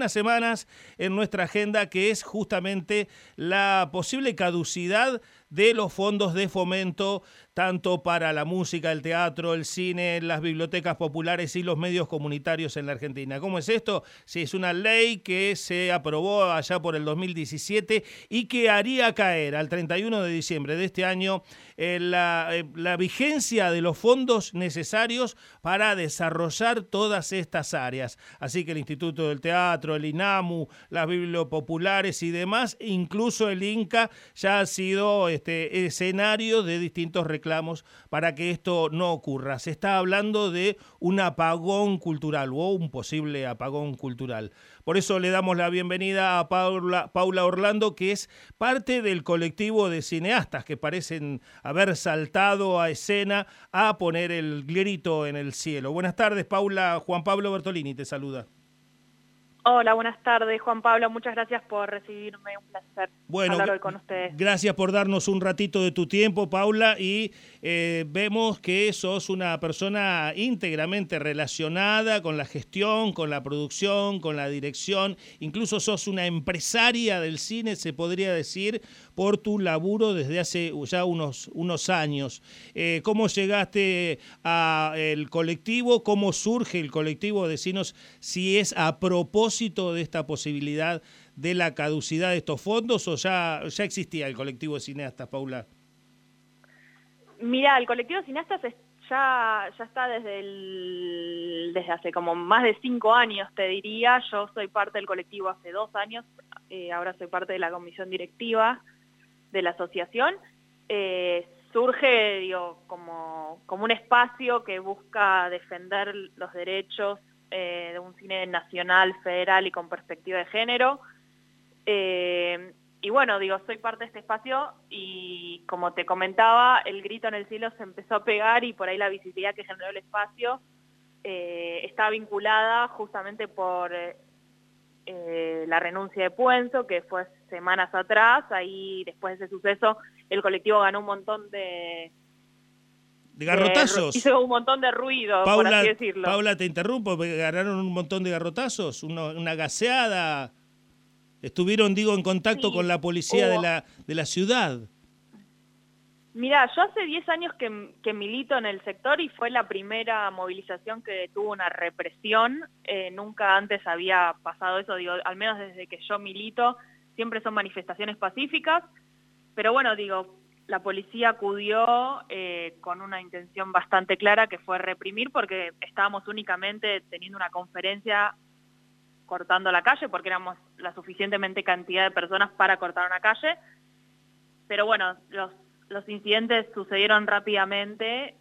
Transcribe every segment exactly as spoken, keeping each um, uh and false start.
unas semanas en nuestra agenda, que es justamente la posible caducidad de los fondos de fomento, tanto para la música, el teatro, el cine, las bibliotecas populares y los medios comunitarios en la Argentina. ¿Cómo es esto? Sí, es una ley que se aprobó allá por el dos mil diecisiete y que haría caer al treinta y uno de diciembre de este año eh, la, eh, la vigencia de los fondos necesarios para desarrollar todas estas áreas. Así que el Instituto del Teatro, el INAMU, las bibliopopulares y demás, incluso el INCA, ya ha sido este, escenario de distintos reclamos para que esto no ocurra. Se está hablando de un apagón cultural o un posible apagón cultural. Por eso le damos la bienvenida a Paula, Paula Orlando, que es parte del colectivo de cineastas que parecen haber saltado a escena a poner el grito en el cielo. Buenas tardes, Paula. Juan Pablo Bertolini te saluda. Hola, buenas tardes, Juan Pablo. Muchas gracias por recibirme. Un placer bueno, hablar hoy con ustedes. Gracias por darnos un ratito de tu tiempo, Paula, y eh, vemos que sos una persona íntegramente relacionada con la gestión, con la producción, con la dirección. Incluso sos una empresaria del cine, se podría decir, por tu laburo desde hace ya unos, unos años. Eh, ¿Cómo llegaste al colectivo? ¿Cómo surge el colectivo? Decinos si es a propósito de esta posibilidad de la caducidad de estos fondos o ya, ya existía el colectivo de cineastas, Paula. Mira, el colectivo de cineastas es, ya, ya está desde, el, desde hace como más de cinco años, te diría. Yo soy parte del colectivo hace dos años, eh, ahora soy parte de la comisión directiva de la asociación. Eh, surge, digo, como, como un espacio que busca defender los derechos Eh, de un cine nacional, federal y con perspectiva de género. Eh, y bueno, digo, soy parte de este espacio y como te comentaba, el grito en el cielo se empezó a pegar y por ahí la visibilidad que generó el espacio eh, está vinculada justamente por eh, la renuncia de Puenzo, que fue semanas atrás. Ahí, después de ese suceso, el colectivo ganó un montón de... ¿De garrotazos? Eh, hizo un montón de ruido, Paula, por así decirlo. Paula, te interrumpo, porque ganaron un montón de garrotazos, uno, una gaseada. Estuvieron, digo, en contacto sí, con la policía de la, de la ciudad. Mirá, yo hace diez años que, que milito en el sector y fue la primera movilización que tuvo una represión. Eh, nunca antes había pasado eso, digo, al menos desde que yo milito, siempre son manifestaciones pacíficas. Pero bueno, digo, la policía acudió eh, con una intención bastante clara, que fue reprimir, porque estábamos únicamente teniendo una conferencia cortando la calle, porque éramos la suficientemente cantidad de personas para cortar una calle. Pero bueno, los, los incidentes sucedieron rápidamente.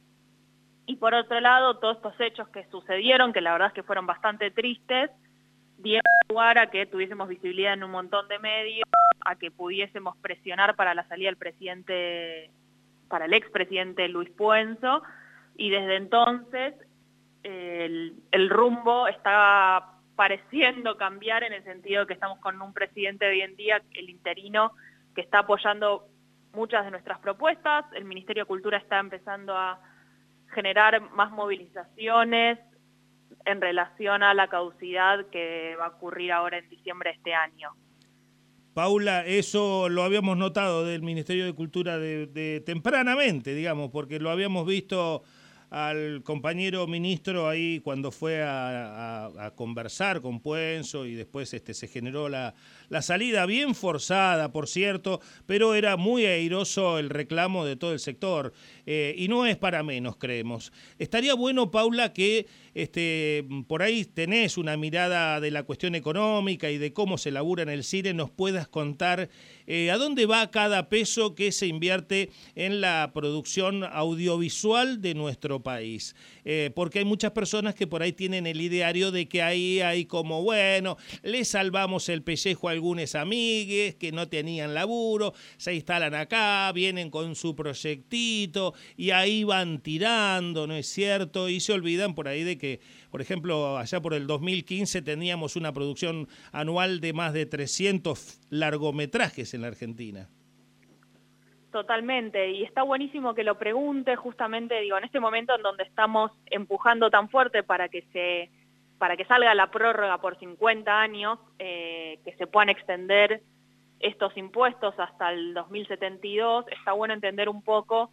Y por otro lado, todos estos hechos que sucedieron, que la verdad es que fueron bastante tristes, dieron lugar a que tuviésemos visibilidad en un montón de medios, a que pudiésemos presionar para la salida del presidente, para el expresidente Luis Puenzo, y desde entonces el, el rumbo está pareciendo cambiar en el sentido que estamos con un presidente hoy en día, el interino, que está apoyando muchas de nuestras propuestas. El Ministerio de Cultura está empezando a generar más movilizaciones en relación a la caducidad que va a ocurrir ahora en diciembre de este año. Paula, eso lo habíamos notado del Ministerio de Cultura de, de tempranamente, digamos, porque lo habíamos visto al compañero ministro ahí cuando fue a, a, a conversar con Puenzo y después este, se generó la, la salida, bien forzada, por cierto, pero era muy airoso el reclamo de todo el sector eh, y no es para menos, creemos. Estaría bueno, Paula, que este, por ahí tenés una mirada de la cuestión económica y de cómo se labura en el cine, nos puedas contar eh, a dónde va cada peso que se invierte en la producción audiovisual de nuestro país, eh, porque hay muchas personas que por ahí tienen el ideario de que ahí hay como, bueno, le salvamos el pellejo a algunos amigues que no tenían laburo, se instalan acá, vienen con su proyectito y ahí van tirando, ¿no es cierto? Y se olvidan por ahí de que, por ejemplo, allá por el dos mil quince teníamos una producción anual de más de trescientos largometrajes en la Argentina. Totalmente, y está buenísimo que lo pregunte, justamente, digo, en este momento en donde estamos empujando tan fuerte para que se para que salga la prórroga por cincuenta años, eh, que se puedan extender estos impuestos hasta el dos mil setenta y dos, está bueno entender un poco,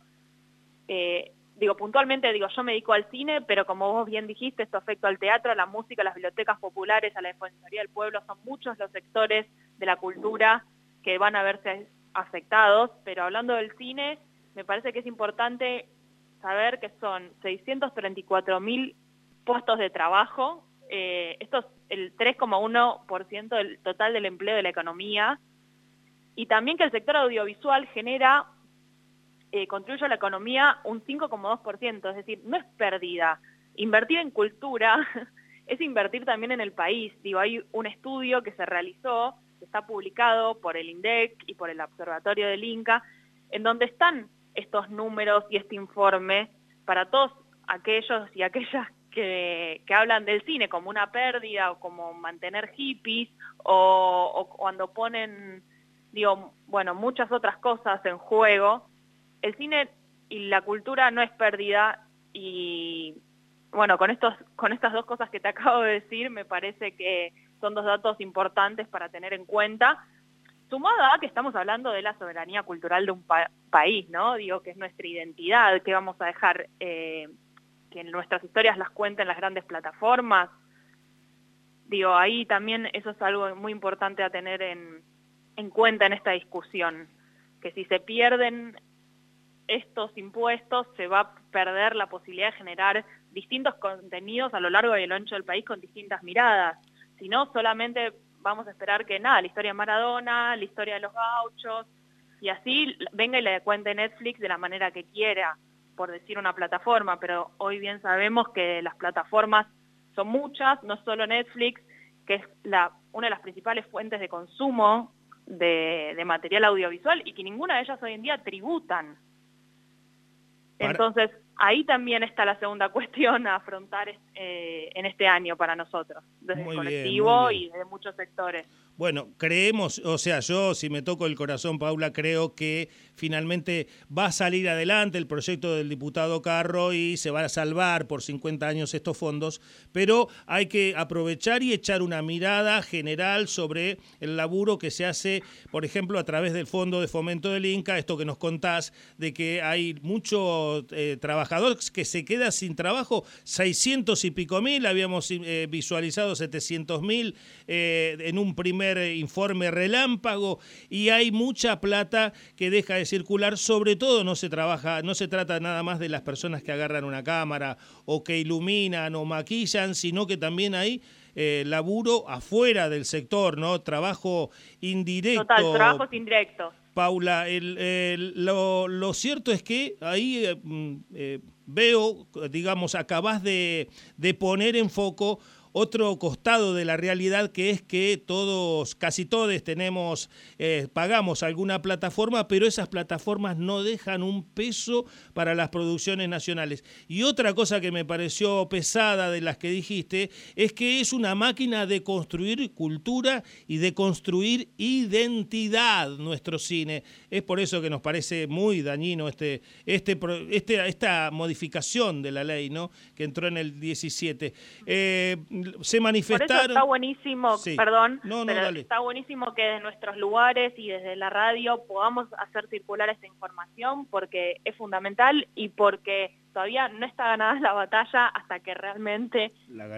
eh, digo, puntualmente, digo, yo me dedico al cine, pero como vos bien dijiste, esto afecta al teatro, a la música, a las bibliotecas populares, a la Defensoría del Pueblo, son muchos los sectores de la cultura que van a verse afectados, pero hablando del cine, me parece que es importante saber que son seiscientos treinta y cuatro mil puestos de trabajo, eh, esto es el tres coma uno por ciento del total del empleo de la economía, y también que el sector audiovisual genera, eh, contribuye a la economía un cinco coma dos por ciento, es decir, no es pérdida. Invertir en cultura es invertir también en el país. Digo, hay un estudio que se realizó, que está publicado por el INDEC y por el Observatorio del Inca, en donde están estos números y este informe para todos aquellos y aquellas que, que hablan del cine como una pérdida o como mantener hippies o, o cuando ponen, digo, bueno, muchas otras cosas en juego. El cine y la cultura no es pérdida y, bueno, con, estos, con estas dos cosas que te acabo de decir, me parece que son dos datos importantes para tener en cuenta, sumado a que estamos hablando de la soberanía cultural de un pa país, ¿no? Digo, que es nuestra identidad, que vamos a dejar eh, que nuestras historias las cuenten las grandes plataformas. Digo, ahí también eso es algo muy importante a tener en, en cuenta en esta discusión, que si se pierden estos impuestos se va a perder la posibilidad de generar distintos contenidos a lo largo y a lo ancho del país con distintas miradas. Si no, solamente vamos a esperar que nada, la historia de Maradona, la historia de los gauchos, y así venga y le cuente Netflix de la manera que quiera, por decir una plataforma, pero hoy bien sabemos que las plataformas son muchas, no solo Netflix, que es la, una de las principales fuentes de consumo de, de material audiovisual y que ninguna de ellas hoy en día tributan. Para... Entonces, ahí también está la segunda cuestión a afrontar eh, en este año para nosotros, desde muy el bien, colectivo muy bien. y de muchos sectores. Bueno, creemos, o sea, yo si me toco el corazón, Paula, creo que finalmente va a salir adelante el proyecto del diputado Carro y se va a salvar por cincuenta años estos fondos, pero hay que aprovechar y echar una mirada general sobre el laburo que se hace, por ejemplo, a través del Fondo de Fomento del Inca, esto que nos contás de que hay muchos eh, trabajadores que se quedan sin trabajo, seiscientos y pico mil, habíamos eh, visualizado setecientos mil eh, en un primer informe relámpago, y hay mucha plata que deja de circular. Sobre todo no se trabaja, no se trata nada más de las personas que agarran una cámara o que iluminan o maquillan, sino que también hay eh, laburo afuera del sector, ¿no? Trabajo indirecto. Total, trabajos indirectos. Paula, el, el, lo, lo cierto es que ahí eh, eh, veo, digamos, acabás de, de poner en foco otro costado de la realidad, que es que todos, casi todos tenemos, eh, pagamos alguna plataforma, pero esas plataformas no dejan un peso para las producciones nacionales. Y otra cosa que me pareció pesada de las que dijiste, es que es una máquina de construir cultura y de construir identidad nuestro cine. Es por eso que nos parece muy dañino este, este, este, esta modificación de la ley, ¿no?, que entró en el diecisiete. Eh, se manifestaron... Por eso está buenísimo, sí. perdón, no, no, pero dale. está buenísimo que desde nuestros lugares y desde la radio podamos hacer circular esta información, porque es fundamental y porque todavía no está ganada la batalla hasta que realmente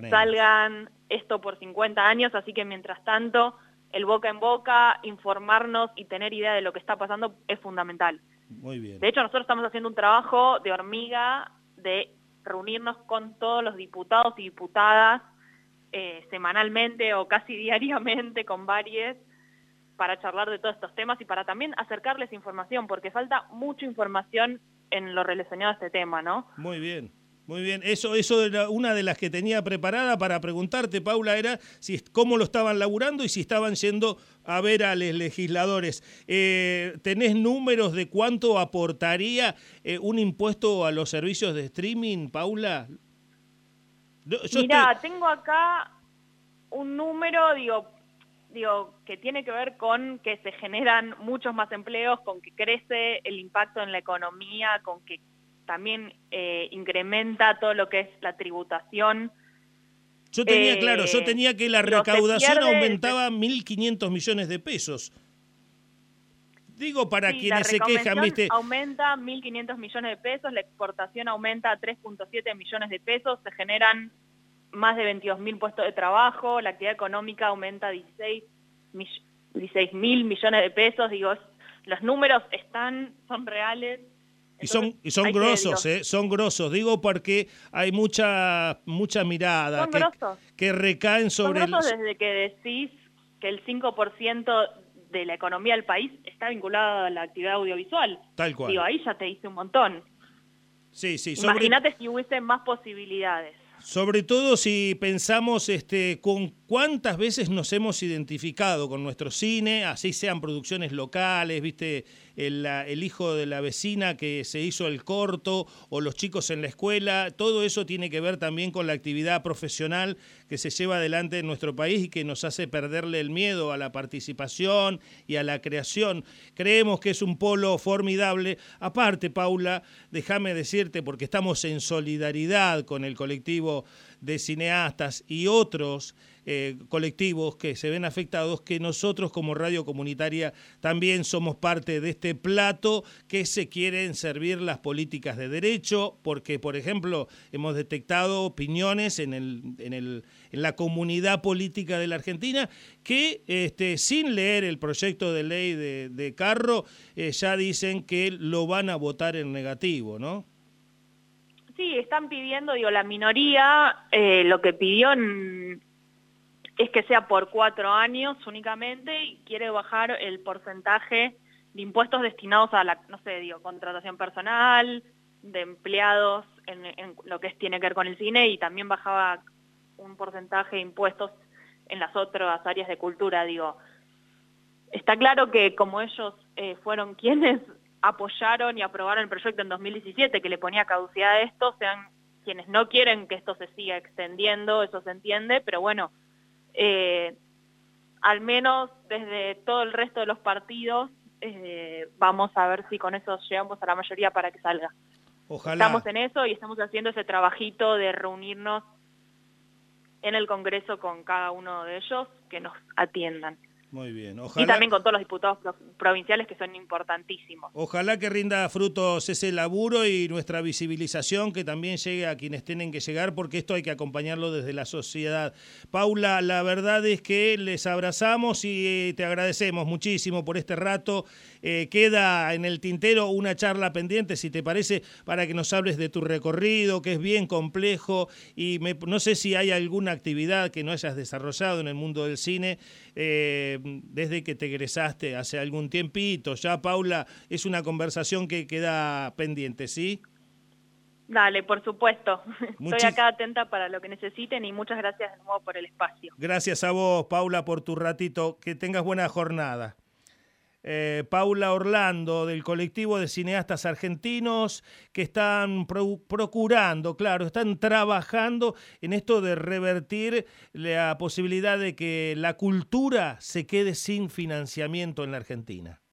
salgan esto por cincuenta años, así que mientras tanto el boca en boca, informarnos y tener idea de lo que está pasando es fundamental. Muy bien. De hecho, nosotros estamos haciendo un trabajo de hormiga de reunirnos con todos los diputados y diputadas eh, semanalmente o casi diariamente con varios para charlar de todos estos temas y para también acercarles información, porque falta mucha información en lo relacionado a este tema, ¿no? Muy bien. Muy bien, eso, eso era una de las que tenía preparada para preguntarte, Paula, era si cómo lo estaban laburando y si estaban yendo a ver a los legisladores. Eh, ¿Tenés números de cuánto aportaría eh, un impuesto a los servicios de streaming, Paula? Yo Mirá, estoy... tengo acá un número, digo, digo, que tiene que ver con que se generan muchos más empleos, con que crece el impacto en la economía, con que también eh, incrementa todo lo que es la tributación. Yo tenía, Eh, claro, yo tenía que la digo, se recaudación pierde- aumentaba mil quinientos millones de pesos. Digo, para Sí, quienes la se quejan, reconvención ¿viste? aumenta mil quinientos millones de pesos, la exportación aumenta a tres punto siete millones de pesos, se generan más de veintidós mil puestos de trabajo, la actividad económica aumenta a dieciséis mil millones de pesos, digo, es- los números están, son reales. Y son, Entonces, y son hay que, grosos, digo, ¿eh? Son grosos. Digo porque hay mucha mucha mirada son que, grosos. que recaen Son sobre el... grosos desde que decís que el cinco por ciento de la economía del país está vinculada a la actividad audiovisual. Tal cual. Digo, ahí ya te hice un montón. Sí, sí. Sobre, Imagínate si hubiese más posibilidades. sobre todo si pensamos este, con cuántas veces nos hemos identificado con nuestro cine, así sean producciones locales, viste, el, la- el hijo de la vecina que se hizo el corto o los chicos en la escuela, todo eso tiene que ver también con la actividad profesional que se lleva adelante en nuestro país y que nos hace perderle el miedo a la participación y a la creación. Creemos que es un polo formidable. Aparte, Paula, déjame decirte, porque estamos en solidaridad con el colectivo de cineastas y otros eh, colectivos que se ven afectados, que nosotros como radio comunitaria también somos parte de este plato que se quieren servir las políticas de derecho, porque, por ejemplo, hemos detectado opiniones en, el, en, el, en la comunidad política de la Argentina que, este, sin leer el proyecto de ley de, de Carro, eh, ya dicen que lo van a votar en negativo, ¿no? Sí, están pidiendo, digo, la minoría eh, lo que pidió en- es que sea por cuatro años únicamente y quiere bajar el porcentaje de impuestos destinados a la, no sé, digo, contratación personal, de empleados en, en lo que es, tiene que ver con el cine, y también bajaba un porcentaje de impuestos en las otras áreas de cultura, digo. Está claro que como ellos eh, fueron quienes apoyaron y aprobaron el proyecto en dos mil diecisiete que le ponía caducidad a esto, sean quienes no quieren que esto se siga extendiendo, eso se entiende, pero bueno, eh, al menos desde todo el resto de los partidos eh, vamos a ver si con eso llegamos a la mayoría para que salga. Ojalá. Estamos en eso y estamos haciendo ese trabajito de reunirnos en el Congreso con cada uno de ellos que nos atiendan. Muy bien, ojalá. Y también con todos los diputados pro- provinciales que son importantísimos. Ojalá que rinda frutos ese laburo y nuestra visibilización que también llegue a quienes tienen que llegar, porque esto hay que acompañarlo desde la sociedad. Paula, la verdad es que les abrazamos y te agradecemos muchísimo por este rato. Eh, queda en el tintero una charla pendiente, si te parece, para que nos hables de tu recorrido, que es bien complejo, y me, no sé si hay alguna actividad que no hayas desarrollado en el mundo del cine eh, desde que te egresaste hace algún tiempito. Ya, Paula, es una conversación que queda pendiente, ¿sí? Dale, por supuesto. Muchis- Estoy acá atenta para lo que necesiten y muchas gracias de nuevo por el espacio. Gracias a vos, Paula, por tu ratito. Que tengas buena jornada. Eh, Paula Orlando, del colectivo de cineastas argentinos que están pro- procurando, claro, están trabajando en esto de revertir la posibilidad de que la cultura se quede sin financiamiento en la Argentina.